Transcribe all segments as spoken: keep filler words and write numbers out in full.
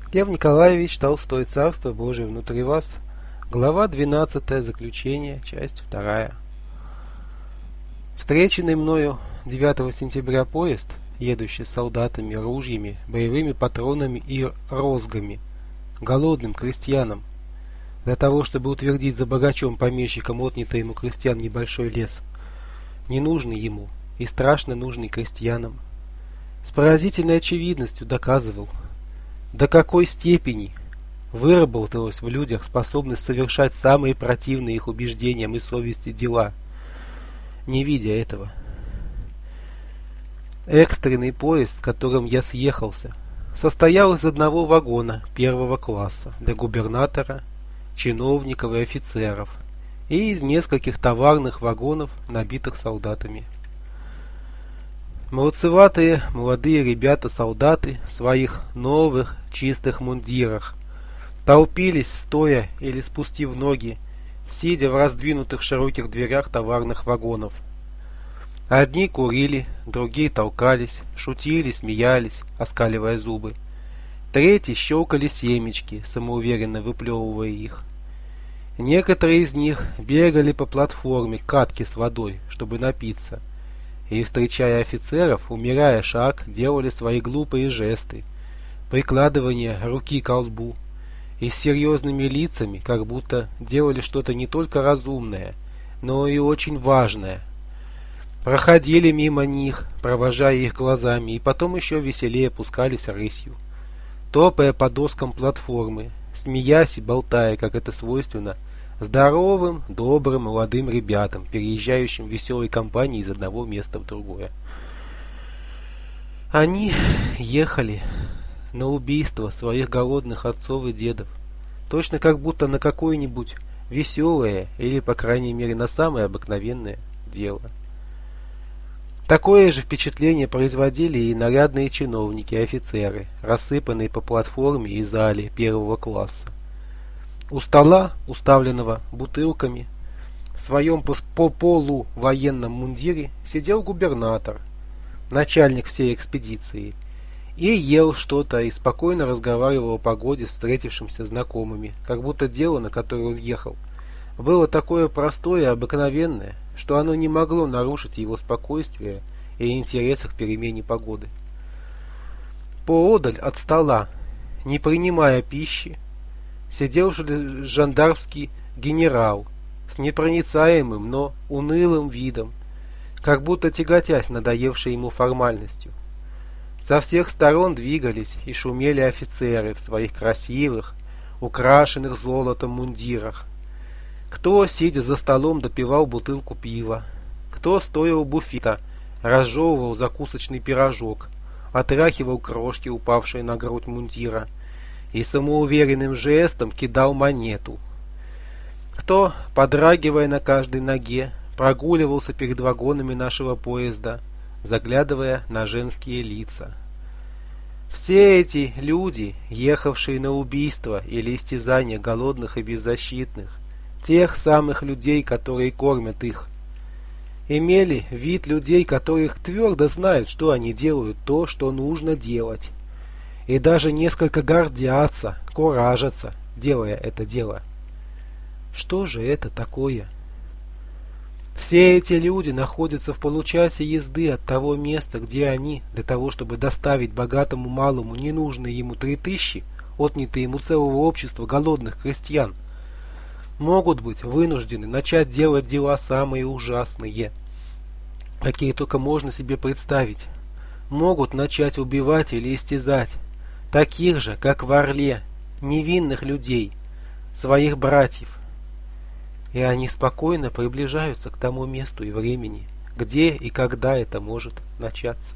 Лев Николаевич Толстой. Царство Божие внутри вас. Глава двенадцатая. Заключение. Часть вторая. Встреченный мною девятого сентября поезд, едущий с солдатами, ружьями, боевыми патронами и розгами, голодным крестьянам, для того, чтобы утвердить за богачом-помещиком отнятый ему крестьян небольшой лес, ненужный ему и страшно нужный крестьянам, с поразительной очевидностью доказывал, до какой степени выработалась в людях способность совершать самые противные их убеждениям и совести дела, не видя этого. Экстренный поезд, с которым я съехался, состоял из одного вагона первого класса для губернатора, чиновников и офицеров, и из нескольких товарных вагонов, набитых солдатами. Молодцеватые молодые ребята-солдаты в своих новых чистых мундирах толпились, стоя или спустив ноги, сидя в раздвинутых широких дверях товарных вагонов. Одни курили, другие толкались, шутили, смеялись, оскаливая зубы. Третьи щелкали семечки, самоуверенно выплевывая их. Некоторые из них бегали по платформе катки с водой, чтобы напиться, и, встречая офицеров, умеряя шаг, делали свои глупые жесты, прикладывание руки к лбу, и с серьезными лицами, как будто делали что-то не только разумное, но и очень важное. Проходили мимо них, провожая их глазами, и потом еще веселее пускались рысью, топая по доскам платформы, смеясь и болтая, как это свойственно, здоровым, добрым, молодым ребятам, переезжающим в веселой компании из одного места в другое. Они ехали на убийство своих голодных отцов и дедов, точно как будто на какое-нибудь веселое или, по крайней мере, на самое обыкновенное дело. Такое же впечатление производили и нарядные чиновники и офицеры, рассыпанные по платформе и зале первого класса. У стола, уставленного бутылками, в своем по полу военном мундире сидел губернатор, начальник всей экспедиции, и ел что-то и спокойно разговаривал о погоде с встретившимся знакомыми, как будто дело, на которое он ехал, было такое простое и обыкновенное, что оно не могло нарушить его спокойствие и интереса к перемене погоды. Поодаль от стола, не принимая пищи, сидел жандармский генерал с непроницаемым, но унылым видом, как будто тяготясь надоевшей ему формальностью. Со всех сторон двигались и шумели офицеры в своих красивых, украшенных золотом мундирах. Кто, сидя за столом, допивал бутылку пива, кто, стоя у буфета, разжевывал закусочный пирожок, отряхивал крошки, упавшие на грудь мундира, и самоуверенным жестом кидал монету. Кто, подрагивая на каждой ноге, прогуливался перед вагонами нашего поезда, заглядывая на женские лица. Все эти люди, ехавшие на убийство или истязание голодных и беззащитных, тех самых людей, которые кормят их, имели вид людей, которых твердо знают, что они делают то, что нужно делать, и даже несколько гордятся, куражатся, делая это дело. Что же это такое? Все эти люди находятся в получасе езды от того места, где они, для того, чтобы доставить богатому малому ненужные ему три тысячи, отнятые ему целого общества голодных крестьян, могут быть вынуждены начать делать дела самые ужасные, какие только можно себе представить. Могут начать убивать или истязать таких же, как в Орле, невинных людей, своих братьев. И они спокойно приближаются к тому месту и времени, где и когда это может начаться.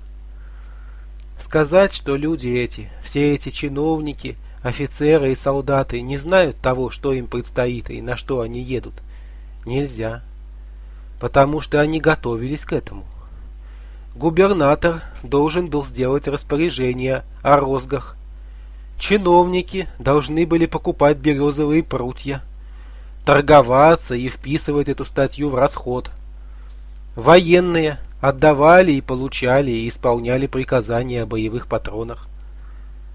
Сказать, что люди эти, все эти чиновники, офицеры и солдаты не знают того, что им предстоит и на что они едут, нельзя, потому что они готовились к этому. Губернатор должен был сделать распоряжение о розгах. Чиновники должны были покупать березовые прутья, торговаться и вписывать эту статью в расход. Военные отдавали и получали и исполняли приказания о боевых патронах.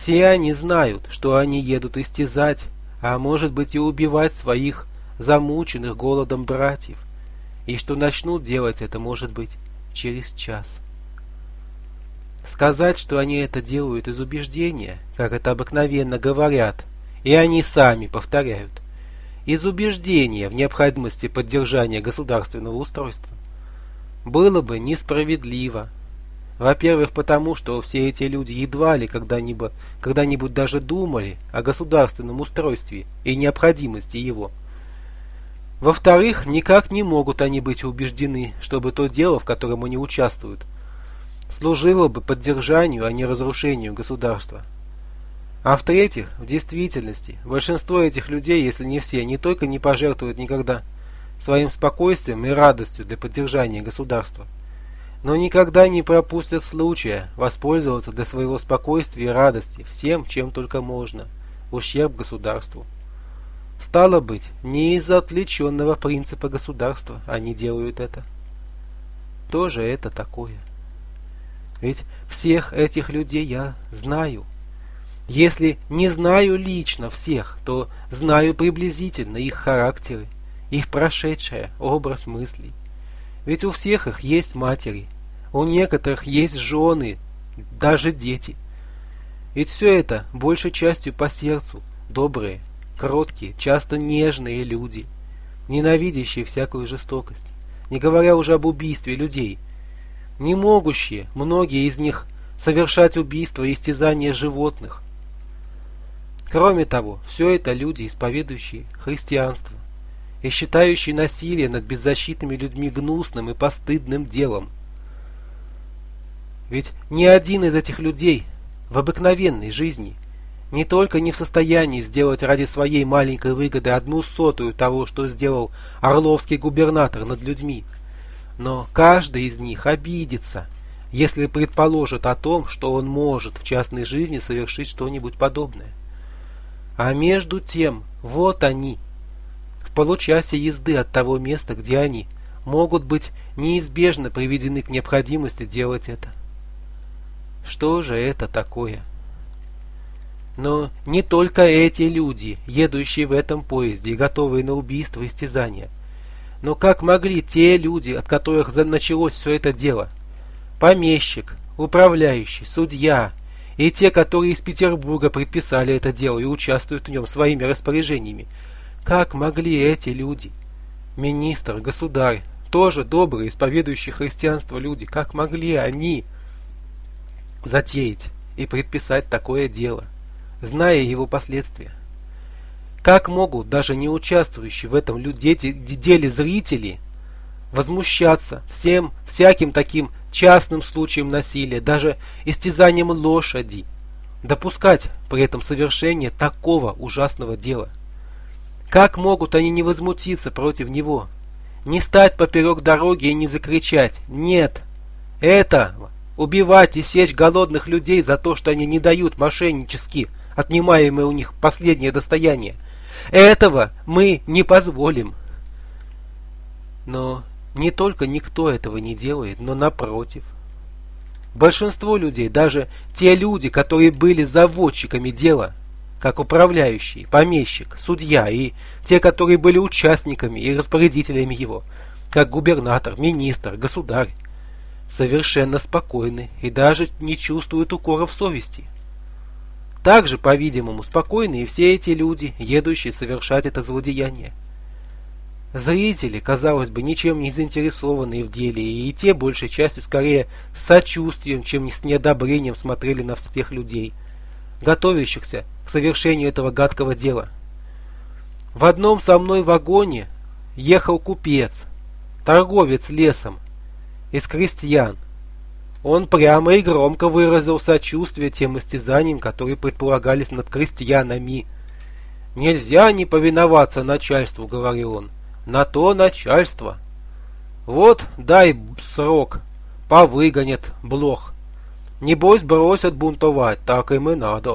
Все они знают, что они едут истязать, а может быть и убивать своих замученных голодом братьев, и что начнут делать это, может быть, через час. Сказать, что они это делают из убеждения, как это обыкновенно говорят, и они сами повторяют, из убеждения в необходимости поддержания государственного устройства, было бы несправедливо. Во-первых, потому что все эти люди едва ли когда-нибудь, когда-нибудь даже думали о государственном устройстве и необходимости его. Во-вторых, никак не могут они быть убеждены, чтобы то дело, в котором они участвуют, служило бы поддержанию, а не разрушению государства. А в-третьих, в действительности, большинство этих людей, если не все, не только не пожертвуют никогда своим спокойствием и радостью для поддержания государства, но никогда не пропустят случая воспользоваться для своего спокойствия и радости всем, чем только можно, в ущерб государству. Стало быть, не из-за отвлеченного принципа государства они делают это. Что же это такое? Ведь всех этих людей я знаю. Если не знаю лично всех, то знаю приблизительно их характеры, их прошедшее, образ мыслей. Ведь у всех их есть матери, у некоторых есть жены, даже дети. Ведь все это большей частью по сердцу, добрые, кроткие, часто нежные люди, ненавидящие всякую жестокость, не говоря уже об убийстве людей, не могущие, многие из них, совершать убийства и истязания животных. Кроме того, все это люди, исповедующие христианство и считающие насилие над беззащитными людьми гнусным и постыдным делом. Ведь ни один из этих людей в обыкновенной жизни не только не в состоянии сделать ради своей маленькой выгоды одну сотую того, что сделал орловский губернатор над людьми, но каждый из них обидится, если предположит о том, что он может в частной жизни совершить что-нибудь подобное. А между тем, вот они, в получасе езды от того места, где они могут быть неизбежно приведены к необходимости делать это. Что же это такое? Но не только эти люди, едущие в этом поезде и готовые на убийство и истязания, но как могли те люди, от которых началось все это дело, помещик, управляющий, судья и те, которые из Петербурга предписали это дело и участвуют в нем своими распоряжениями, как могли эти люди, министр, государь, тоже добрые, исповедующие христианство люди, как могли они затеять и предписать такое дело, зная его последствия? Как могут даже не участвующие в этом деле зрители возмущаться всем всяким таким частным случаем насилия, даже истязанием лошади, допускать при этом совершение такого ужасного дела? Как могут они не возмутиться против него, не стать поперек дороги и не закричать: «Нет, это убивать и сечь голодных людей за то, что они не дают мошеннически отнимаемое у них последнее достояние. Этого мы не позволим». Но не только никто этого не делает, но напротив. Большинство людей, даже те люди, которые были заводчиками дела, как управляющий, помещик, судья, и те, которые были участниками и распорядителями его, как губернатор, министр, государь, совершенно спокойны и даже не чувствуют укоров совести. Также, по-видимому, спокойны и все эти люди, едущие совершать это злодеяние. Зрители, казалось бы, ничем не заинтересованные в деле, и те, большей частью, скорее с сочувствием, чем с неодобрением смотрели на всех людей, готовящихся к совершению этого гадкого дела. В одном со мной вагоне ехал купец, торговец лесом, из крестьян. Он прямо и громко выразил сочувствие тем истязаниям, которые предполагались над крестьянами. «Нельзя не повиноваться начальству», — говорил он, — «на то начальство. Вот дай срок, повыгонят блох. Небось бросят бунтовать, так им и надо».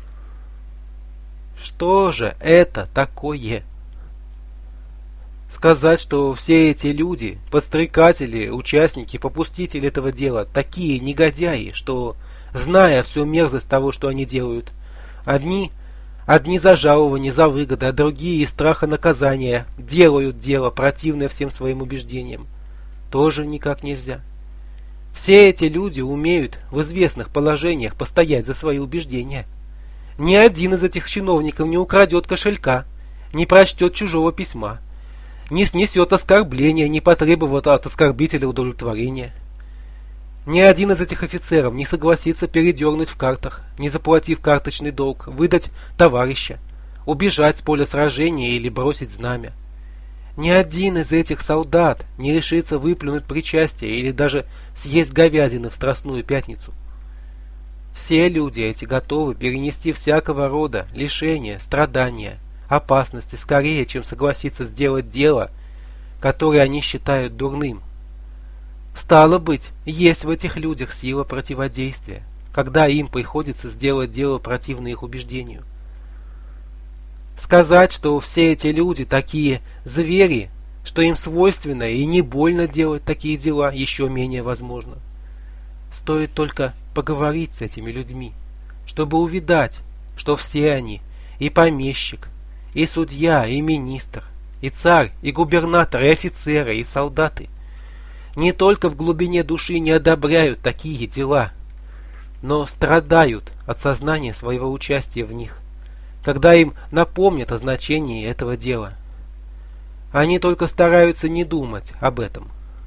Что же это такое? Сказать, что все эти люди, подстрекатели, участники, попустители этого дела, такие негодяи, что зная всю мерзость того, что они делают. Одни, одни за жалование, за выгоды, а другие из страха наказания делают дело, противное всем своим убеждениям. Тоже никак нельзя. Все эти люди умеют в известных положениях постоять за свои убеждения. Ни один из этих чиновников не украдет кошелька, не прочтет чужого письма, не снесет оскорбления, не потребует от оскорбителя удовлетворения. Ни один из этих офицеров не согласится передернуть в картах, не заплатив карточный долг, выдать товарища, убежать с поля сражения или бросить знамя. Ни один из этих солдат не решится выплюнуть причастие или даже съесть говядины в Страстную Пятницу. Все люди эти готовы перенести всякого рода лишения, страдания, опасности скорее, чем согласиться сделать дело, которое они считают дурным. Стало быть, есть в этих людях сила противодействия, когда им приходится сделать дело противное их убеждению. Сказать, что все эти люди такие звери, что им свойственно и не больно делать такие дела, еще менее возможно. Стоит только поговорить с этими людьми, чтобы увидать, что все они, и помещик, и судья, и министр, и царь, и губернатор, и офицеры, и солдаты, не только в глубине души не одобряют такие дела, но страдают от сознания своего участия в них, когда им напомнят о значении этого дела. Они только стараются не думать об этом.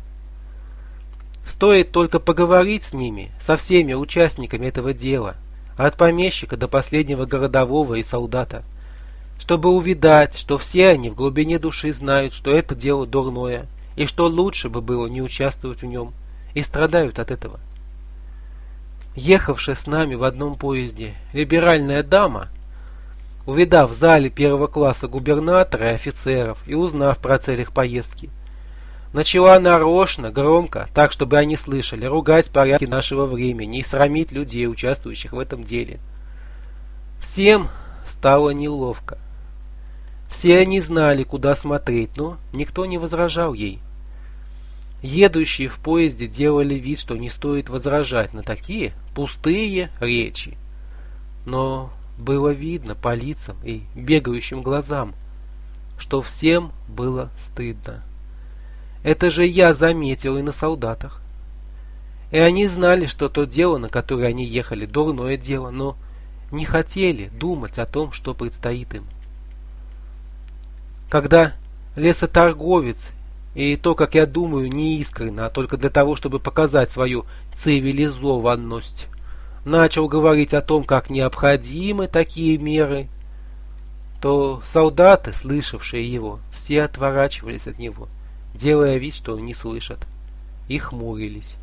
Стоит только поговорить с ними, со всеми участниками этого дела, от помещика до последнего городового и солдата, чтобы увидать, что все они в глубине души знают, что это дело дурное, и что лучше бы было не участвовать в нем, и страдают от этого. Ехавшая с нами в одном поезде либеральная дама, увидав в зале первого класса губернатора и офицеров и узнав про цель их поездки, начала нарочно, громко, так, чтобы они слышали, ругать порядки нашего времени и срамить людей, участвующих в этом деле. Всем стало неловко. Все они знали, куда смотреть, но никто не возражал ей. Едущие в поезде делали вид, что не стоит возражать на такие пустые речи. Но было видно по лицам и бегающим глазам, что всем было стыдно. Это же я заметил и на солдатах. И они знали, что то дело, на которое они ехали, дурное дело, но не хотели думать о том, что предстоит им. Когда лесоторговец, и то, как я думаю, не искренно, а только для того, чтобы показать свою цивилизованность, начал говорить о том, как необходимы такие меры, то солдаты, слышавшие его, все отворачивались от него, делая вид, что не слышат, и хмурились.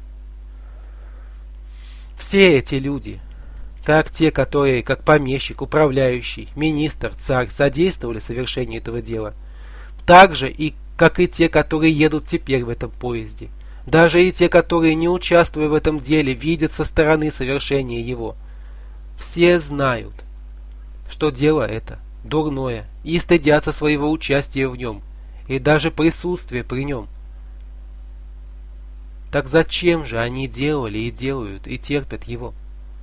Все эти люди, как те, которые, как помещик, управляющий, министр, царь, содействовали совершению этого дела, так же и как и те, которые едут теперь в этом поезде, даже и те, которые, не участвуя в этом деле, видят со стороны совершения его, все знают, что дело это дурное, и стыдятся своего участия в нем, и даже присутствия при нем. Так зачем же они делали и делают, и терпят его?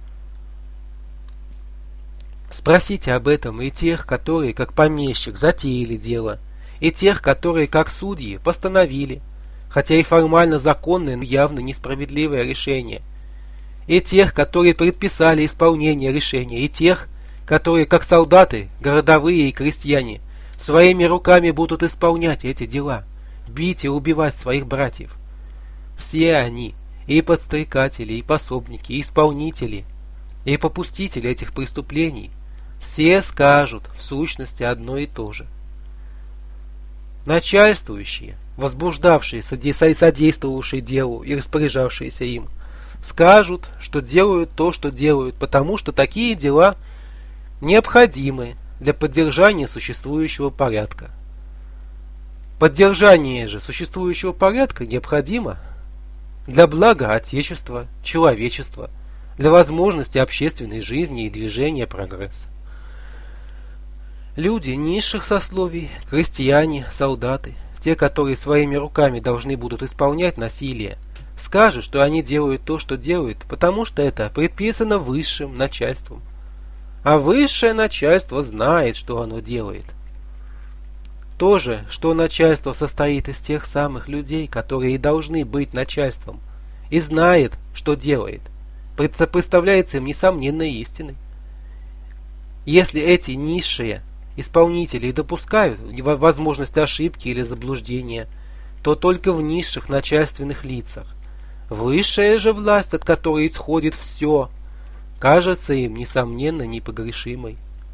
Спросите об этом и тех, которые, как помещик, затеяли дело, и тех, которые, как судьи, постановили, хотя и формально законное, но явно несправедливое решение, и тех, которые предписали исполнение решения, и тех, которые, как солдаты, городовые и крестьяне, своими руками будут исполнять эти дела, бить и убивать своих братьев. Все они, и подстрекатели, и пособники, и исполнители, и попустители этих преступлений, все скажут в сущности одно и то же. Начальствующие, возбуждавшие, содействовавшие делу и распоряжавшиеся им, скажут, что делают то, что делают, потому что такие дела необходимы для поддержания существующего порядка. Поддержание же существующего порядка необходимо для блага Отечества, человечества, для возможности общественной жизни и движения прогресса. Люди низших сословий, крестьяне, солдаты, те, которые своими руками должны будут исполнять насилие, скажут, что они делают то, что делают, потому что это предписано высшим начальством. А высшее начальство знает, что оно делает. То же, что начальство состоит из тех самых людей, которые и должны быть начальством, и знает, что делает, представляется им несомненной истиной. Если эти низшие исполнители допускают возможность ошибки или заблуждения, то только в низших начальственных лицах. Высшая же власть, от которой исходит все, кажется им, несомненно, непогрешимой.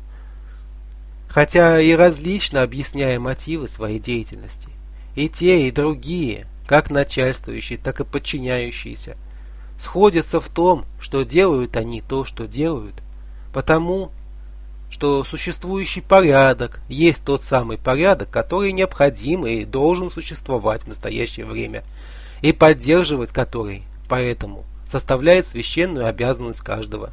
Хотя и различно объясняя мотивы своей деятельности, и те, и другие, как начальствующие, так и подчиняющиеся, сходятся в том, что делают они то, что делают, потому что существующий порядок есть тот самый порядок, который необходим и должен существовать в настоящее время, и поддерживать который, поэтому, составляет священную обязанность каждого.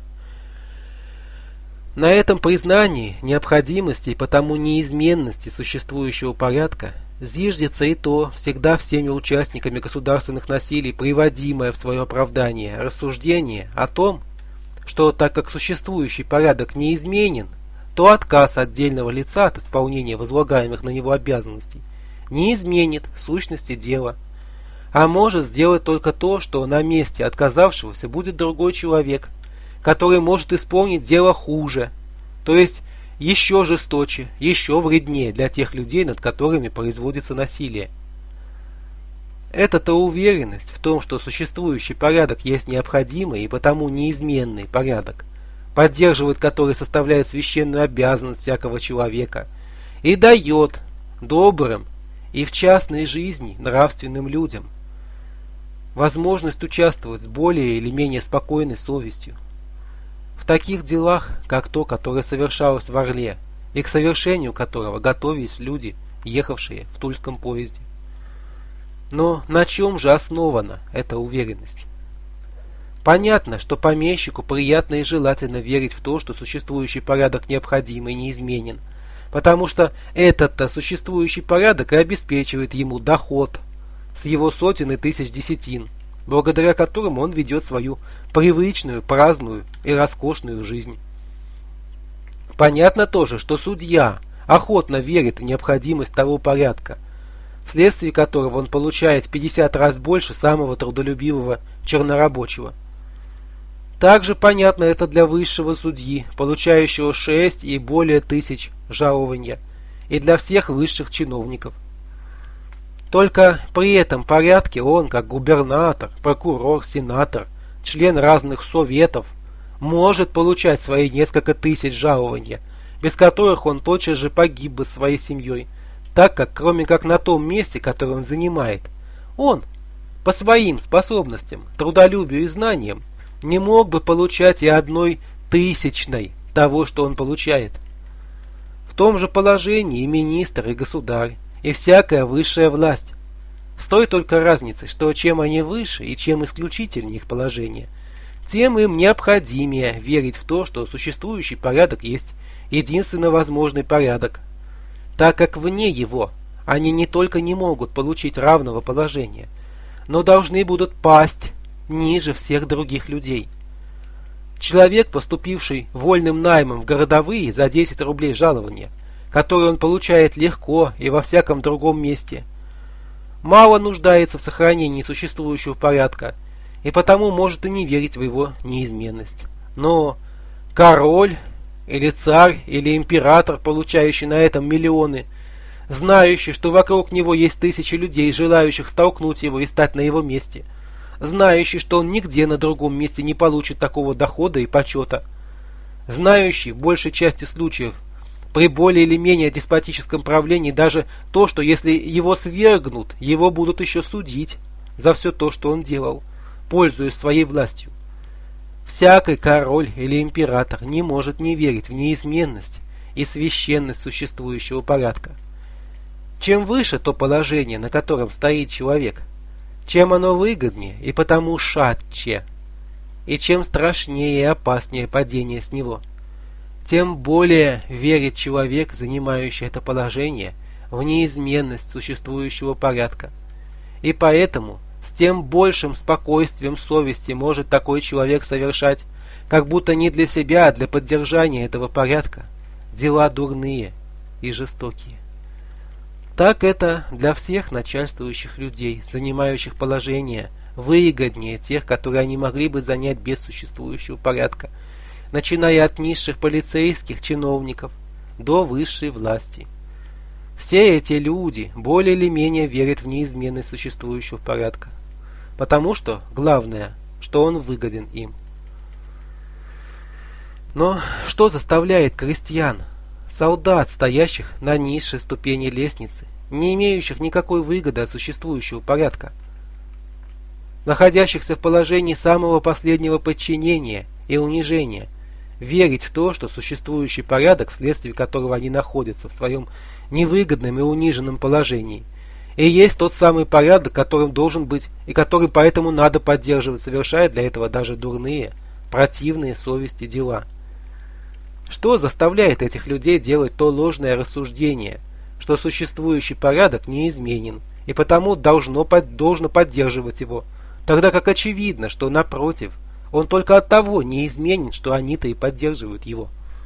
На этом признании необходимости и потому неизменности существующего порядка зиждется и то, всегда всеми участниками государственных насилий приводимое в свое оправдание рассуждение о том, что так как существующий порядок неизменен, то отказ отдельного лица от исполнения возлагаемых на него обязанностей не изменит сущности дела, а может сделать только то, что на месте отказавшегося будет другой человек, который может исполнить дело хуже, то есть еще жесточе, еще вреднее для тех людей, над которыми производится насилие. Эта-то уверенность в том, что существующий порядок есть необходимый и потому неизменный порядок, поддерживает который составляет священную обязанность всякого человека, и дает добрым и в частной жизни нравственным людям возможность участвовать с более или менее спокойной совестью в таких делах, как то, которое совершалось в Орле, и к совершению которого готовились люди, ехавшие в Тульском поезде. Но на чем же основана эта уверенность? Понятно, что помещику приятно и желательно верить в то, что существующий порядок необходим и неизменен, потому что этот-то существующий порядок и обеспечивает ему доход с его сотен и тысяч десятин, благодаря которому он ведет свою привычную, праздную и роскошную жизнь. Понятно тоже, что судья охотно верит в необходимость того порядка, вследствие которого он получает в пятьдесят раз больше самого трудолюбивого чернорабочего. Также понятно это для высшего судьи, получающего шесть и более тысяч жалования, и для всех высших чиновников. Только при этом порядке он, как губернатор, прокурор, сенатор, член разных советов, может получать свои несколько тысяч жалования, без которых он тотчас же погиб бы своей семьей, так как, кроме как на том месте, которое он занимает, он, по своим способностям, трудолюбию и знаниям, не мог бы получать и одной тысячной того, что он получает. В том же положении и министр, и государь, и всякая высшая власть. С той только разницей, что чем они выше и чем исключительнее их положение, тем им необходимее верить в то, что существующий порядок есть единственно возможный порядок, так как вне его они не только не могут получить равного положения, но должны будут пасть ниже всех других людей. Человек, поступивший вольным наймом в городовые за десять рублей жалования, которое он получает легко и во всяком другом месте, мало нуждается в сохранении существующего порядка и потому может и не верить в его неизменность. Но король или царь или император, получающий на этом миллионы, знающий, что вокруг него есть тысячи людей, желающих столкнуть его и стать на его месте, знающий, что он нигде на другом месте не получит такого дохода и почета, знающий в большей части случаев при более или менее деспотическом правлении даже то, что если его свергнут, его будут еще судить за все то, что он делал, пользуясь своей властью. Всякий король или император не может не верить в неизменность и священность существующего порядка. Чем выше то положение, на котором стоит человек, чем оно выгоднее и потому шатче, и чем страшнее и опаснее падение с него, тем более верит человек, занимающий это положение, в неизменность существующего порядка, и поэтому с тем большим спокойствием совести может такой человек совершать, как будто не для себя, а для поддержания этого порядка, дела дурные и жестокие. Так это для всех начальствующих людей, занимающих положение выгоднее тех, которые они могли бы занять без существующего порядка, начиная от низших полицейских чиновников до высшей власти. Все эти люди более или менее верят в неизменность существующего порядка, потому что главное, что он выгоден им. Но что заставляет крестьян, солдат, стоящих на низшей ступени лестницы, не имеющих никакой выгоды от существующего порядка, находящихся в положении самого последнего подчинения и унижения, верить в то, что существующий порядок, вследствие которого они находятся в своем невыгодном и униженном положении, и есть тот самый порядок, которым должен быть и который поэтому надо поддерживать, совершая для этого даже дурные, противные совести дела? Что заставляет этих людей делать то ложное рассуждение, что существующий порядок неизменен, и потому должно, должно поддерживать его, тогда как очевидно, что, напротив, он только от того не изменен, что они-то и поддерживают его?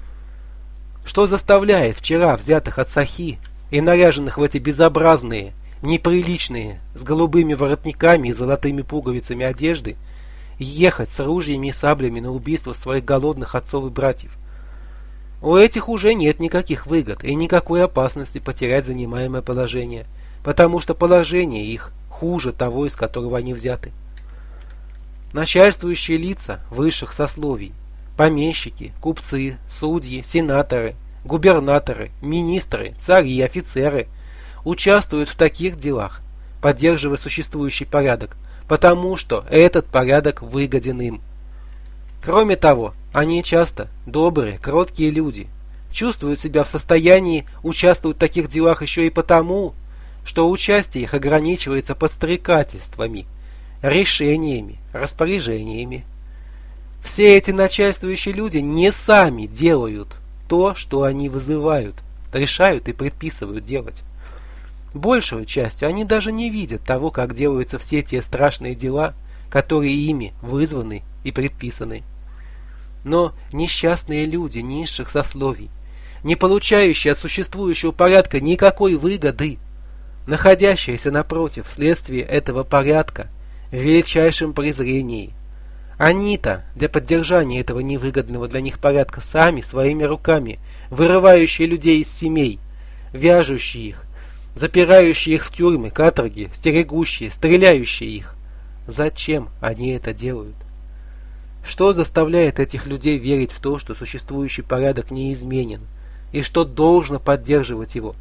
Что заставляет вчера взятых от сахи и наряженных в эти безобразные, неприличные, с голубыми воротниками и золотыми пуговицами одежды, ехать с ружьями и саблями на убийство своих голодных отцов и братьев? У этих уже нет никаких выгод и никакой опасности потерять занимаемое положение, потому что положение их хуже того, из которого они взяты. Начальствующие лица высших сословий, помещики, купцы, судьи, сенаторы, губернаторы, министры, цари, офицеры участвуют в таких делах, поддерживая существующий порядок, потому что этот порядок выгоден им. Кроме того, они часто добрые, кроткие люди, чувствуют себя в состоянии участвовать в таких делах еще и потому, что участие их ограничивается подстрекательствами, решениями, распоряжениями. Все эти начальствующие люди не сами делают то, что они вызывают, решают и предписывают делать. Большую частью они даже не видят того, как делаются все те страшные дела, которые ими вызваны и предписаны. Но несчастные люди низших сословий, не получающие от существующего порядка никакой выгоды, находящиеся напротив вследствие этого порядка в величайшем презрении, они-то для поддержания этого невыгодного для них порядка сами своими руками вырывающие людей из семей, вяжущие их, запирающие их в тюрьмы, каторги, стерегущие, стреляющие их. Зачем они это делают? Что заставляет этих людей верить в то, что существующий порядок неизменен, и что должно поддерживать его?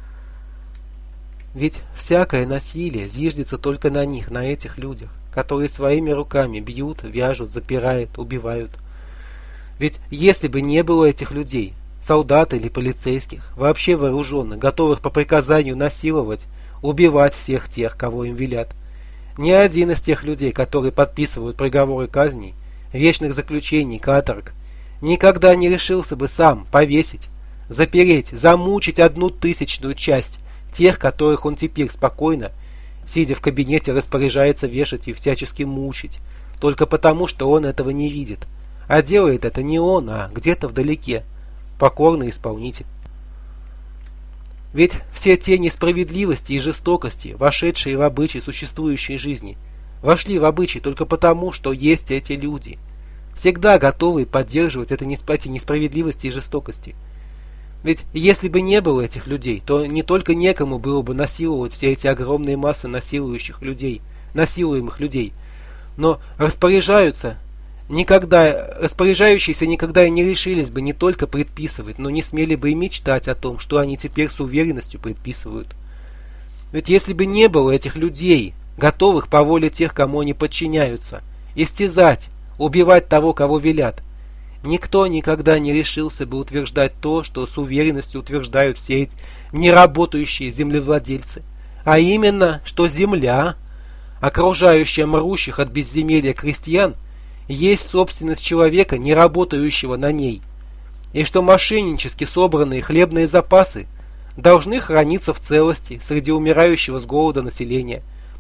Ведь всякое насилие зиждется только на них, на этих людях, которые своими руками бьют, вяжут, запирают, убивают. Ведь если бы не было этих людей, солдат или полицейских, вообще вооруженных, готовых по приказанию насиловать, убивать всех тех, кого им велят, ни один из тех людей, которые подписывают приговоры казней, вечных заключений, каторг, никогда не решился бы сам повесить, запереть, замучить одну тысячную часть тех, которых он теперь спокойно, сидя в кабинете, распоряжается вешать и всячески мучить, только потому, что он этого не видит. А делает это не он, а где-то вдалеке, покорный исполнитель. Ведь все те несправедливости и жестокости, вошедшие в обычай существующей жизни, вошли в обычай только потому, что есть эти люди, всегда готовые поддерживать это, эти несправедливости и жестокости. Ведь если бы не было этих людей, то не только некому было бы насиловать все эти огромные массы насилующих людей, насилуемых людей, но распоряжаются никогда, распоряжающиеся никогда и не решились бы не только предписывать, но не смели бы и мечтать о том, что они теперь с уверенностью предписывают. Ведь если бы не было этих людей, готовых по воле тех, кому они подчиняются, истязать, убивать того, кого велят, никто никогда не решился бы утверждать то, что с уверенностью утверждают все эти неработающие землевладельцы, а именно, что земля, окружающая мрущих от безземелья крестьян, есть собственность человека, не работающего на ней, и что мошеннически собранные хлебные запасы должны храниться в целости среди умирающего с голода населения,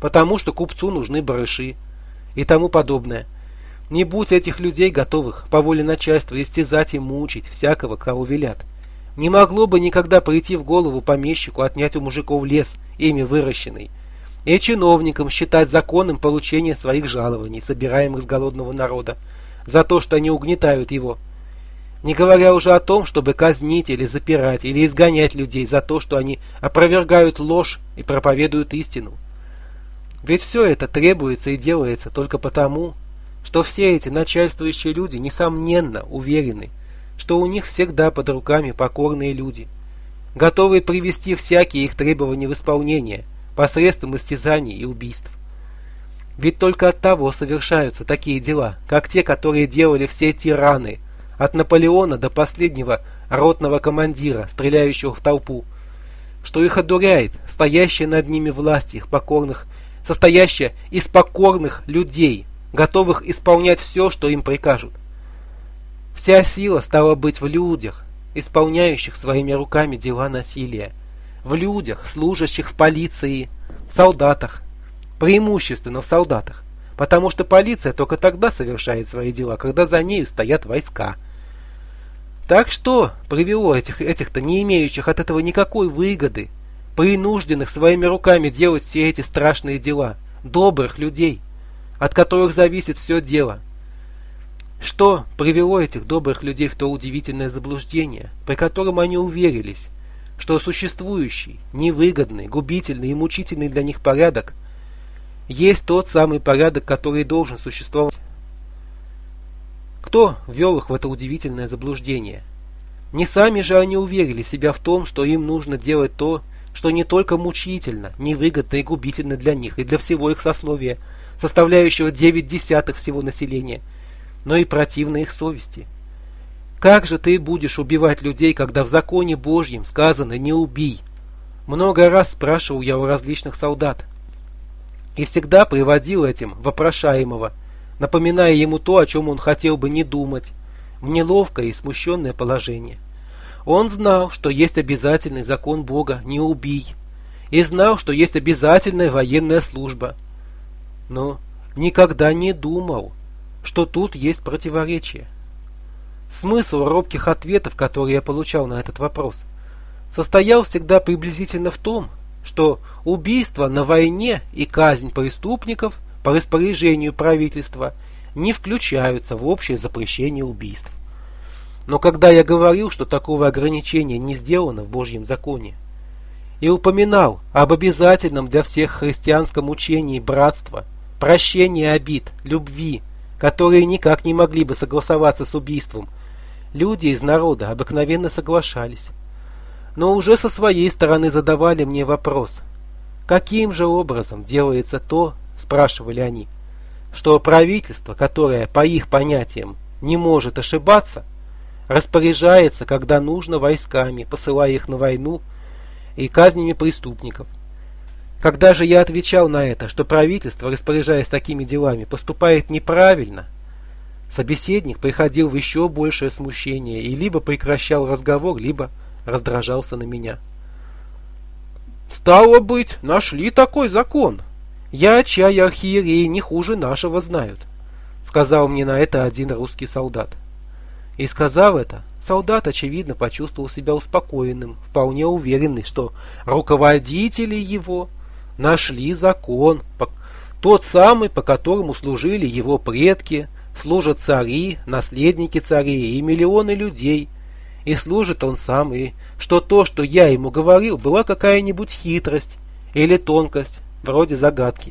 потому что купцу нужны барыши и тому подобное. Не будь этих людей готовых по воле начальства истязать и мучить всякого, кого велят, не могло бы никогда прийти в голову помещику отнять у мужиков лес, ими выращенный, и чиновникам считать законным получение своих жалований, собираемых с голодного народа, за то, что они угнетают его. Не говоря уже о том, чтобы казнить или запирать, или изгонять людей за то, что они опровергают ложь и проповедуют истину. Ведь все это требуется и делается только потому, что все эти начальствующие люди, несомненно, уверены, что у них всегда под руками покорные люди, готовые привести всякие их требования в исполнение посредством истязаний и убийств. Ведь только от того совершаются такие дела, как те, которые делали все тираны, от Наполеона до последнего ротного командира, стреляющего в толпу, что их одуряет стоящая над ними власть их покорных, состоящая из покорных людей, готовых исполнять все, что им прикажут. Вся сила стала быть в людях, исполняющих своими руками дела насилия, в людях, служащих в полиции, в солдатах, преимущественно в солдатах, потому что полиция только тогда совершает свои дела, когда за нею стоят войска. Так что привело этих, этих-то не имеющих от этого никакой выгоды, принужденных своими руками делать все эти страшные дела, добрых людей, от которых зависит все дело? Что привело этих добрых людей в то удивительное заблуждение, при котором они уверились, что существующий, невыгодный, губительный и мучительный для них порядок есть тот самый порядок, который должен существовать? Кто ввел их в это удивительное заблуждение? Не сами же они уверили себя в том, что им нужно делать то, что не только мучительно, невыгодно и губительно для них и для всего их сословия, составляющего девять десятых всего населения, но и противно их совести. Как же ты будешь убивать людей, когда в законе Божьем сказано «не убий»? Много раз спрашивал я у различных солдат, и всегда приводил этим вопрошаемого, напоминая ему то, о чем он хотел бы не думать, в неловкое и смущенное положение. Он знал, что есть обязательный закон Бога «не убий», и знал, что есть обязательная военная служба, но никогда не думал, что тут есть противоречие. Смысл робких ответов, которые я получал на этот вопрос, состоял всегда приблизительно в том, что убийство на войне и казнь преступников по распоряжению правительства не включаются в общее запрещение убийств. Но когда я говорил, что такого ограничения не сделано в Божьем законе, и упоминал об обязательном для всех христианском учении братства, прощении обид, любви, которые никак не могли бы согласоваться с убийством, люди из народа обыкновенно соглашались. Но уже со своей стороны задавали мне вопрос: каким же образом делается то, спрашивали они, что правительство, которое по их понятиям не может ошибаться, распоряжается, когда нужно, войсками, посылая их на войну и казнями преступников. Когда же я отвечал на это, что правительство, распоряжаясь такими делами, поступает неправильно, собеседник приходил в еще большее смущение и либо прекращал разговор, либо раздражался на меня. «Стало быть, нашли такой закон. Я, чай, архиереи не хуже нашего знают», — сказал мне на это один русский солдат. И сказав это, солдат, очевидно, почувствовал себя успокоенным, вполне уверенный, что руководители его нашли закон, тот самый, по которому служили его предки, служат цари, наследники царей и миллионы людей, и служит он сам, и что то, что я ему говорил, была какая-нибудь хитрость или тонкость, вроде загадки.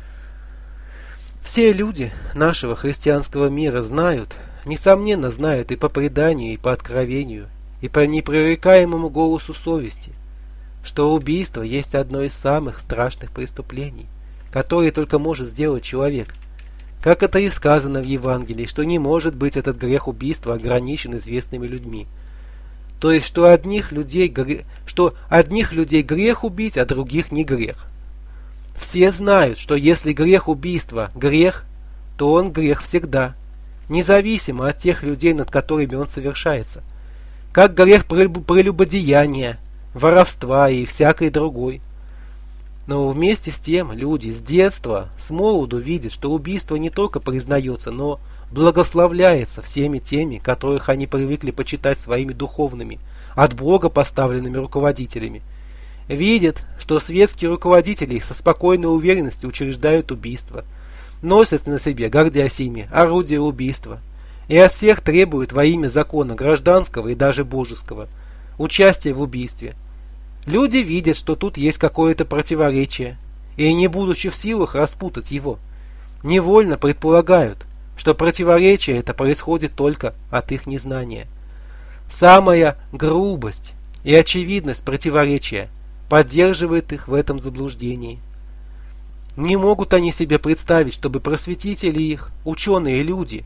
Все люди нашего христианского мира знают, несомненно знают и по преданию, и по откровению, и по непререкаемому голосу совести, что убийство есть одно из самых страшных преступлений, которые только может сделать человек. Как это и сказано в Евангелии, что не может быть этот грех убийства ограничен известными людьми. То есть, что одних людей, что одних людей грех убить, а других не грех. Все знают, что если грех убийства грех, то он грех всегда, независимо от тех людей, над которыми он совершается, как грех прелюбодеяния, воровства и всякой другой. Но вместе с тем люди с детства, с молоду видят, что убийство не только признается, но благословляется всеми теми, которых они привыкли почитать своими духовными, от Бога поставленными руководителями. Видят, что светские руководители их со спокойной уверенностью учреждают убийство, носят на себе, гордясь ими, орудие убийства, и от всех требуют во имя закона гражданского и даже божеского участия в убийстве. Люди видят, что тут есть какое-то противоречие, и, не будучи в силах распутать его, невольно предполагают, что противоречие это происходит только от их незнания. Самая грубость и очевидность противоречия поддерживает их в этом заблуждении. Не могут они себе представить, чтобы просветители их, ученые люди,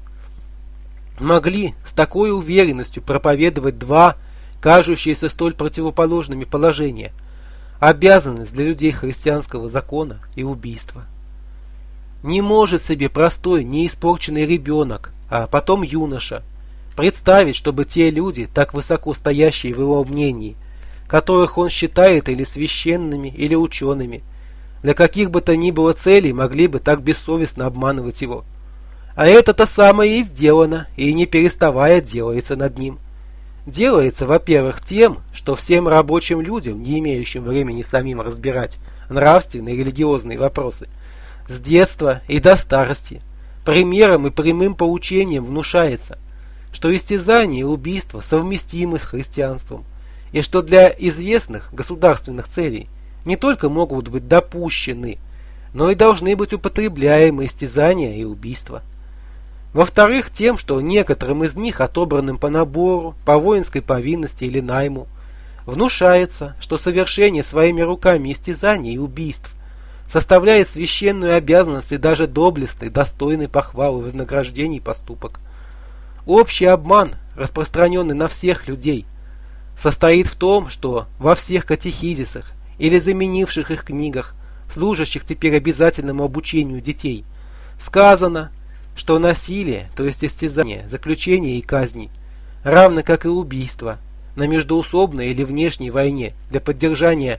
могли с такой уверенностью проповедовать два кажущиеся столь противоположными положения: обязанность для людей христианского закона и убийство. Не может себе простой, неиспорченный ребенок, а потом юноша, представить, чтобы те люди, так высоко стоящие в его мнении, которых он считает или священными, или учеными, для каких бы то ни было целей могли бы так бессовестно обманывать его. А это-то самое и сделано, и не переставая делается над ним. Делается, во-первых, тем, что всем рабочим людям, не имеющим времени самим разбирать нравственные и религиозные вопросы, с детства и до старости, примером и прямым поучением внушается, что истязание и убийство совместимы с христианством, и что для известных государственных целей не только могут быть допущены, но и должны быть употребляемы истязания и убийства. Во-вторых, тем, что некоторым из них, отобранным по набору, по воинской повинности или найму, внушается, что совершение своими руками истязаний и убийств составляет священную обязанность и даже доблестный, достойный похвалы и вознаграждений поступок. Общий обман, распространенный на всех людей, состоит в том, что во всех катехизисах или заменивших их книгах, служащих теперь обязательному обучению детей, сказано, что насилие, то есть истязание, заключение и казни, равно как и убийство, на междоусобной или внешней войне для поддержания,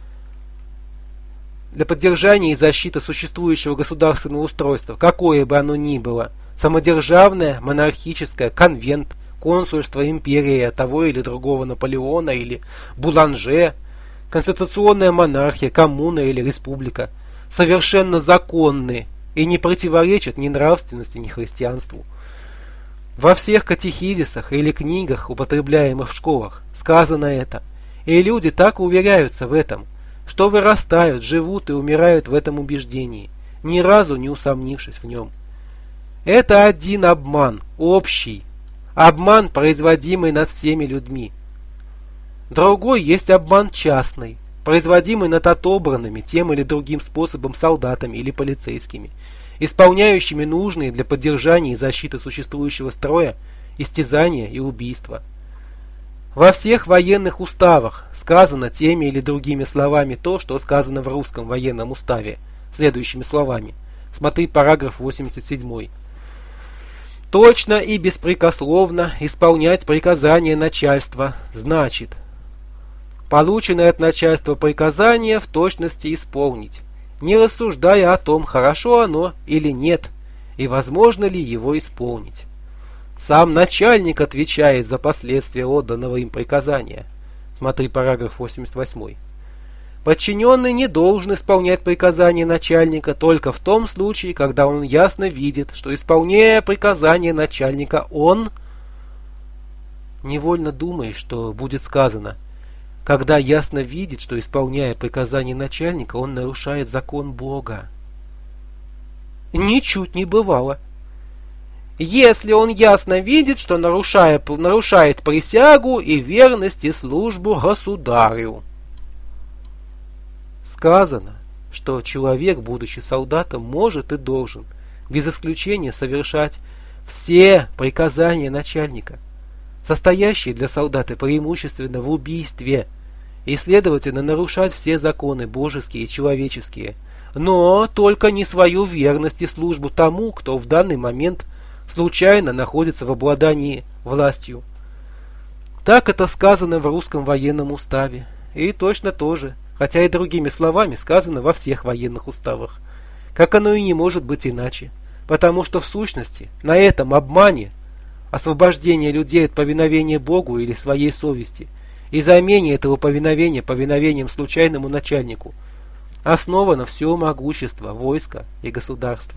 для поддержания и защиты существующего государственного устройства, какое бы оно ни было, самодержавное, монархическое, конвент, консульство, империя того или другого Наполеона или Буланже, конституционная монархия, коммуна или республика, совершенно законны и не противоречат ни нравственности, ни христианству. Во всех катехизисах или книгах, употребляемых в школах, сказано это, и люди так уверяются в этом, что вырастают, живут и умирают в этом убеждении, ни разу не усомнившись в нем. Это один обман, общий, обман, производимый над всеми людьми. Другой есть обман частный, производимый над отобранными тем или другим способом солдатами или полицейскими, исполняющими нужные для поддержания и защиты существующего строя истязания и убийства. Во всех военных уставах сказано теми или другими словами то, что сказано в русском военном уставе, следующими словами. Смотри параграф восемьдесят семь. Точно и беспрекословно исполнять приказания начальства значит полученное от начальства приказание в точности исполнить, не рассуждая о том, хорошо оно или нет, и возможно ли его исполнить. Сам начальник отвечает за последствия отданного им приказания. Смотри параграф восемьдесят восемь. Подчиненный не должен исполнять приказания начальника только в том случае, когда он ясно видит, что, исполняя приказания начальника, он... Невольно думаешь, что будет сказано: когда ясно видит, что, исполняя приказания начальника, он нарушает закон Бога. Ничуть не бывало. Если он ясно видит, что нарушая, нарушает присягу и верность и службу государю. Сказано, что человек, будучи солдатом, может и должен, без исключения, совершать все приказания начальника, состоящие для солдата преимущественно в убийстве, и, следовательно, нарушать все законы божеские и человеческие, но только не свою верность и службу тому, кто в данный момент случайно находится в обладании властью. Так это сказано в русском военном уставе, и точно то же хотя и другими словами сказано во всех военных уставах. Как оно и не может быть иначе, потому что в сущности на этом обмане, освобождение людей от повиновения Богу или своей совести и замене этого повиновения повиновением случайному начальнику, основано все могущество войска и государства.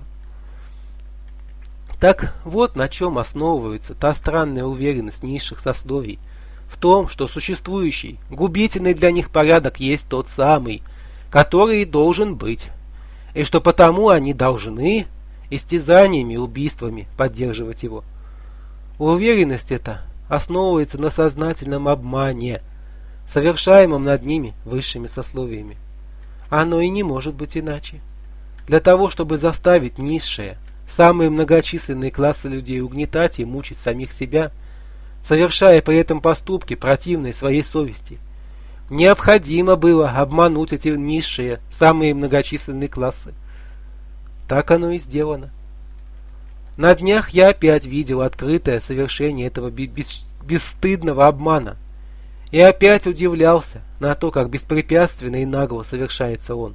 Так вот на чем основывается та странная уверенность низших сословий, в том, что существующий, губительный для них порядок есть тот самый, который и должен быть, и что потому они должны истязаниями и убийствами поддерживать его. Уверенность эта основывается на сознательном обмане, совершаемом над ними высшими сословиями. Оно и не может быть иначе. Для того, чтобы заставить низшие, самые многочисленные классы людей угнетать и мучить самих себя, совершая при этом поступки, противные своей совести, необходимо было обмануть эти низшие, самые многочисленные классы. Так оно и сделано. На днях я опять видел открытое совершение этого бес- бесстыдного обмана и опять удивлялся на то, как беспрепятственно и нагло совершается он.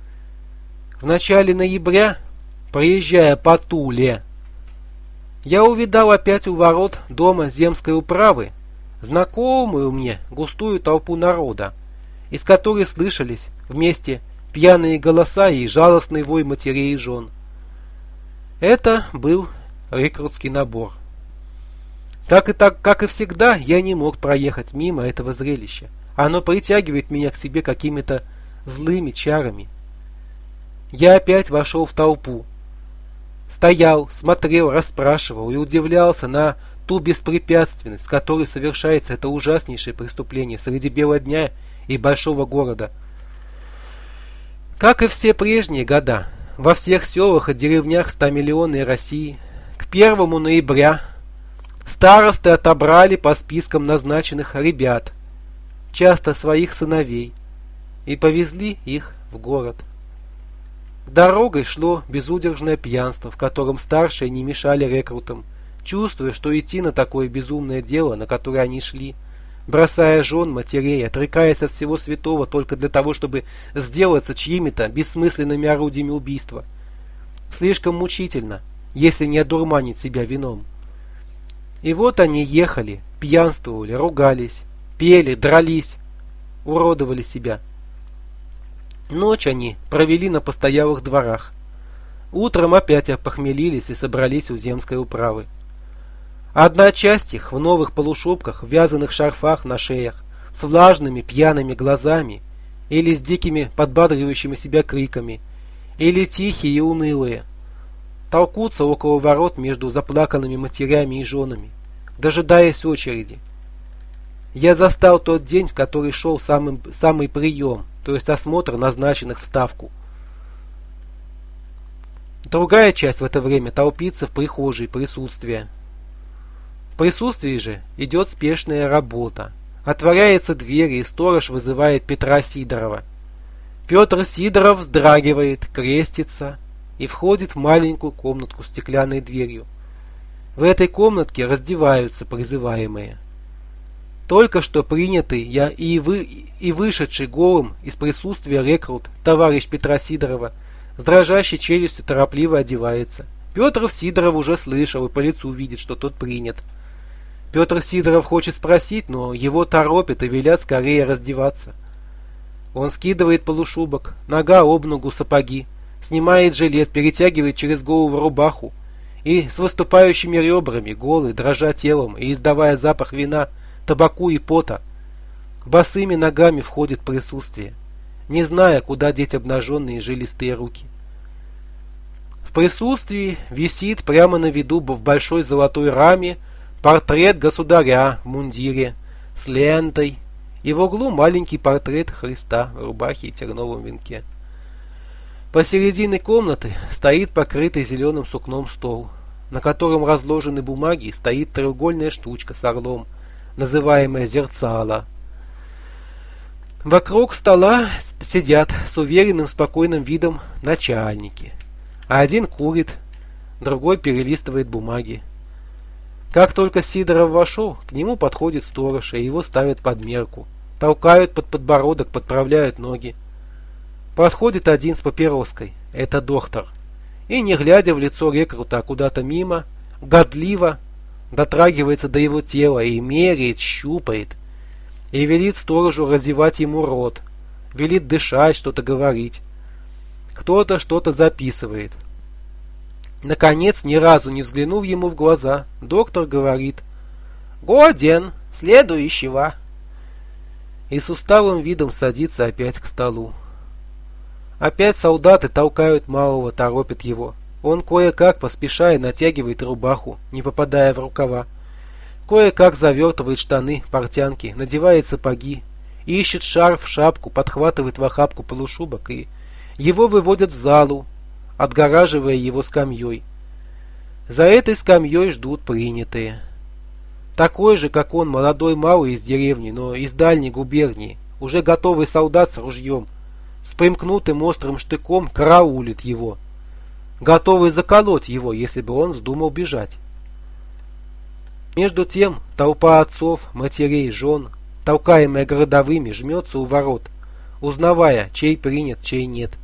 В начале ноября, проезжая по Туле, я увидал опять у ворот дома земской управы знакомую мне густую толпу народа, из которой слышались вместе пьяные голоса и жалостный вой матерей и жен. Это был рекрутский набор. Как и, так, как и всегда, я не мог проехать мимо этого зрелища. Оно притягивает меня к себе какими-то злыми чарами. Я опять вошел в толпу. Стоял, смотрел, расспрашивал и удивлялся на ту беспрепятственность, с которой совершается это ужаснейшее преступление среди бела дня и большого города. Как и все прежние года, во всех селах и деревнях стамиллионной России к первому ноября старосты отобрали по спискам назначенных ребят, часто своих сыновей, и повезли их в город. Дорогой шло безудержное пьянство, в котором старшие не мешали рекрутам, чувствуя, что идти на такое безумное дело, на которое они шли, бросая жен, матерей, отрекаясь от всего святого только для того, чтобы сделаться чьими-то бессмысленными орудиями убийства. Слишком мучительно, если не одурманить себя вином. И вот они ехали, пьянствовали, ругались, пели, дрались, уродовали себя. Ночь они провели на постоялых дворах. Утром опять опохмелились и собрались у земской управы. Одна часть их в новых полушубках, в вязаных шарфах на шеях, с влажными пьяными глазами, или с дикими подбадривающими себя криками, или тихие и унылые, толкутся около ворот между заплаканными матерями и женами, дожидаясь очереди. Я застал тот день, в который шел самый, самый прием, то есть осмотр назначенных в ставку. Другая часть в это время толпится в прихожей присутствия. В присутствии же идет спешная работа. Отворяется дверь, и сторож вызывает Петра Сидорова. Петр Сидоров вздрагивает, крестится и входит в маленькую комнатку с стеклянной дверью. В этой комнатке раздеваются призываемые. Только что принятый я и, вы, и вышедший голым из присутствия рекрут, товарищ Петра Сидорова, с дрожащей челюстью торопливо одевается. Петр Сидоров уже слышал и по лицу видит, что тот принят. Петр Сидоров хочет спросить, но его торопят и велят скорее раздеваться. Он скидывает полушубок, нога об ногу сапоги, снимает жилет, перетягивает через голову рубаху и с выступающими ребрами, голый, дрожа телом и издавая запах вина, табаку и пота, босыми ногами входит в присутствие, не зная, куда деть обнаженные жилистые руки. В присутствии висит прямо на виду в большой золотой раме портрет государя в мундире с лентой, и в углу маленький портрет Христа в рубахе и терновом венке. Посередине комнаты стоит покрытый зеленым сукном стол, на котором разложены бумаги, и стоит треугольная штучка с орлом, называемая зерцало. Вокруг стола сидят с уверенным спокойным видом начальники. Один курит, другой перелистывает бумаги. Как только Сидоров вошел, к нему подходит сторож, и его ставят под мерку. толкают под подбородок, подправляют ноги. Подходит один с папироской, это доктор, и, не глядя в лицо рекрута куда-то мимо, годливо дотрагивается до его тела и меряет, щупает, и велит сторожу разевать ему рот, велит дышать, что-то говорить. Кто-то что-то записывает. Наконец, ни разу не взглянув ему в глаза, доктор говорит: «Годен, следующего!» И с усталым видом садится опять к столу. Опять солдаты толкают малого, торопят его. Он кое-как, поспешая, натягивает рубаху, не попадая в рукава. Кое-как завертывает штаны, портянки, надевает сапоги, ищет шарф, шапку, подхватывает в охапку полушубок, и его выводят в залу, отгораживая его скамьей. За этой скамьей ждут принятые. Такой же, как он, молодой малый из деревни, но из дальней губернии, уже готовый солдат с ружьем, с примкнутым острым штыком караулит его, готовый заколоть его, если бы он вздумал бежать. Между тем толпа отцов, матерей, жен, толкаемая городовыми, жмется у ворот, узнавая, чей принят, чей нет.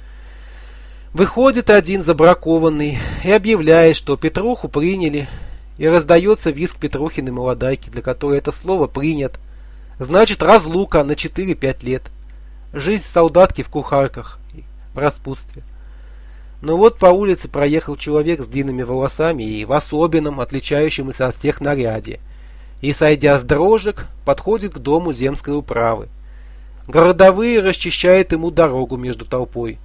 Выходит один забракованный и объявляет, что Петруху приняли, и раздается визг Петрухиной молодайки, для которой это слово «принят» значит разлука на четыре-пять лет, жизнь солдатки в кухарках, в распутстве. Но вот по улице проехал человек с длинными волосами и в особенном, отличающемся от всех наряде, и, сойдя с дрожек, подходит к дому земской управы. Городовые расчищают ему дорогу между толпой.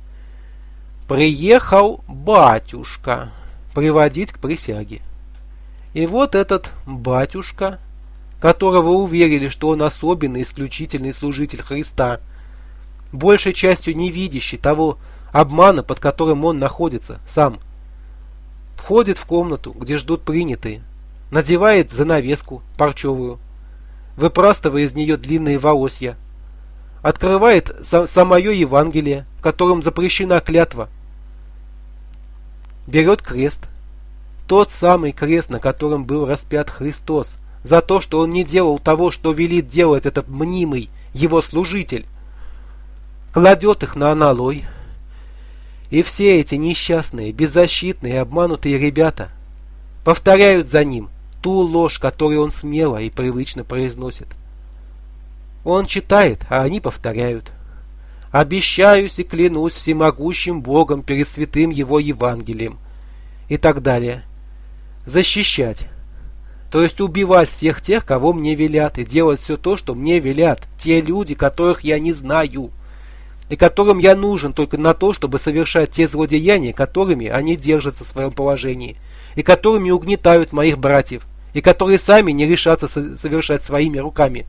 Приехал батюшка приводить к присяге. И вот этот батюшка, которого уверили, что он особенный, исключительный служитель Христа, большей частью не видящий того обмана, под которым он находится сам, входит в комнату, где ждут принятые, надевает занавеску парчевую, выпрастывая из нее длинные волосья, открывает са- самое Евангелие, в котором запрещена клятва, берет крест, тот самый крест, на котором был распят Христос, за то, что он не делал того, что велит делать этот мнимый его служитель, кладет их на аналой. И все эти несчастные, беззащитные, обманутые ребята повторяют за ним ту ложь, которую он смело и привычно произносит. Он читает, а они повторяют: «Обещаюсь и клянусь всемогущим Богом перед святым его Евангелием» и так далее. Защищать, то есть убивать всех тех, кого мне велят, и делать все то, что мне велят те люди, которых я не знаю, и которым я нужен только на то, чтобы совершать те злодеяния, которыми они держатся в своем положении, и которыми угнетают моих братьев, и которые сами не решатся совершать своими руками.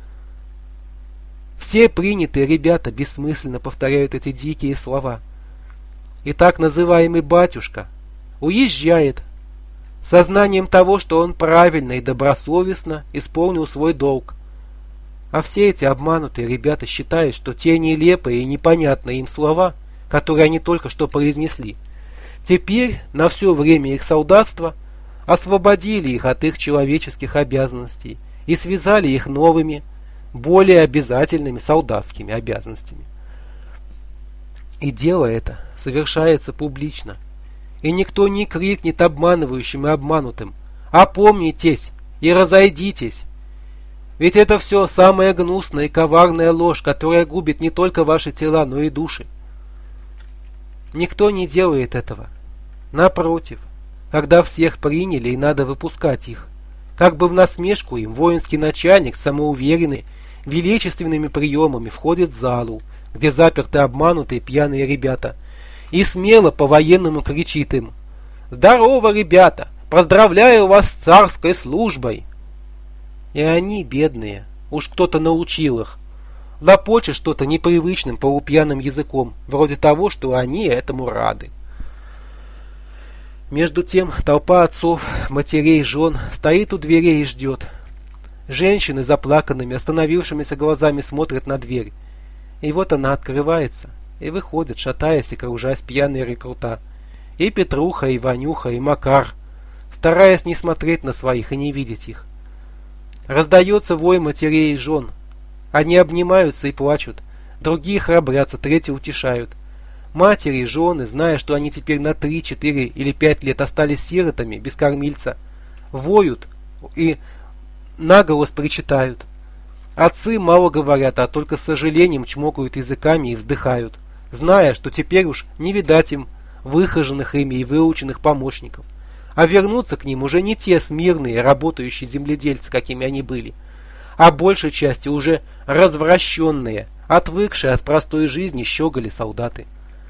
Все принятые ребята бессмысленно повторяют эти дикие слова. И так называемый батюшка уезжает сознанием того, что он правильно и добросовестно исполнил свой долг. А все эти обманутые ребята считают, что те нелепые и непонятные им слова, которые они только что произнесли, теперь на все время их солдатства освободили их от их человеческих обязанностей и связали их новыми, более обязательными солдатскими обязанностями. И дело это совершается публично, и никто не крикнет обманывающим и обманутым: «Опомнитесь и разойдитесь!» Ведь это все самая гнусная и коварная ложь, которая губит не только ваши тела, но и души. Никто не делает этого. Напротив, когда всех приняли и надо выпускать их, как бы в насмешку им воинский начальник, самоуверенный, величественными приемами входит в залу, где заперты обманутые пьяные ребята, и смело по-военному кричит им: «Здорово, ребята! Поздравляю вас с царской службой!» И они, бедные, уж кто-то научил их, лопочет что-то непривычным полупьяным языком, вроде того, что они этому рады. Между тем толпа отцов, матерей, жен стоит у дверей и ждет. Женщины заплаканными, остановившимися глазами смотрят на дверь. И вот она открывается, и выходят, шатаясь и кружась, пьяные рекрута. И Петруха, и Ванюха, и Макар, стараясь не смотреть на своих и не видеть их. Раздается вой матерей и жен. Одни обнимаются и плачут, другие храбрятся, третьи утешают. Матери и жены, зная, что они теперь на три, четыре или пять лет остались сиротами, без кормильца, воют и наголос причитают. Отцы мало говорят, а только с сожалением чмокают языками и вздыхают, зная, что теперь уж не видать им выхоженных ими и выученных помощников, а вернутся к ним уже не те смирные, работающие земледельцы, какими они были, а большей части уже развращенные, отвыкшие от простой жизни щеголи солдаты.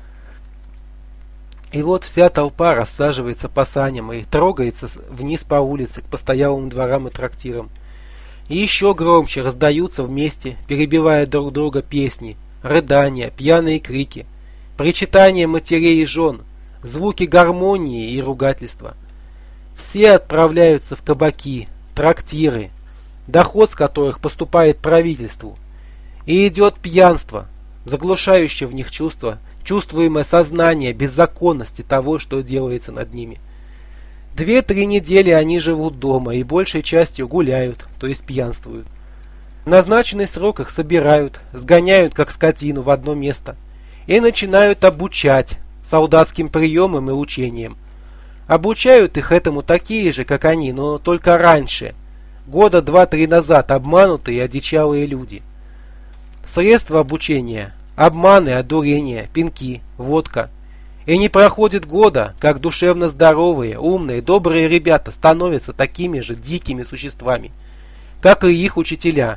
И вот вся толпа рассаживается по саням и трогается вниз по улице к постоялым дворам и трактирам. И еще громче раздаются вместе, перебивая друг друга песни, рыдания, пьяные крики, причитания матерей и жен, звуки гармонии и ругательства. Все отправляются в кабаки, трактиры, доход с которых поступает правительству. И идет пьянство, заглушающее в них чувство, чувствуемое сознание беззаконности того, что делается над ними. Две-три недели они живут дома и большей частью гуляют, то есть пьянствуют. В назначенный срок их собирают, сгоняют как скотину в одно место и начинают обучать солдатским приемам и учениям. Обучают их этому такие же, как они, но только раньше, года два-три назад, обманутые и одичалые люди. Средства обучения – обманы, одурения, пинки, водка. И не проходит года, как душевно здоровые, умные, добрые ребята становятся такими же дикими существами, как и их учителя.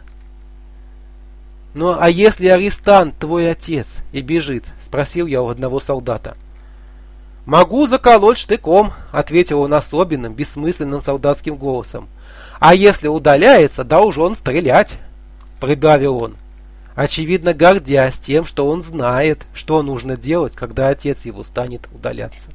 «Ну а если арестант твой отец и бежит?» – спросил я у одного солдата. «Могу заколоть штыком», – ответил он особенным, бессмысленным солдатским голосом. «А если удаляется, должен стрелять», – прибавил он, очевидно гордясь тем, что он знает, что нужно делать, когда отец его станет удаляться.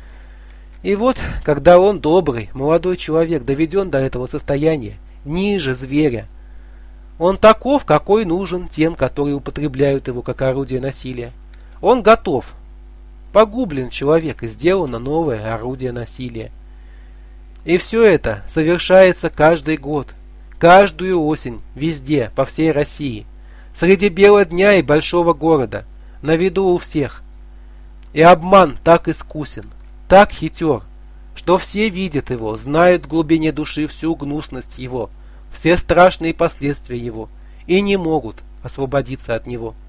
И вот, когда он, добрый, молодой человек, доведен до этого состояния, ниже зверя, он таков, какой нужен тем, которые употребляют его как орудие насилия. Он готов. Погублен человек, и сделано новое орудие насилия. И все это совершается каждый год, каждую осень, везде, по всей России, среди бела дня и большого города, на виду у всех. И обман так искусен, так хитер, что все видят его, знают в глубине души всю гнусность его, все страшные последствия его, и не могут освободиться от него.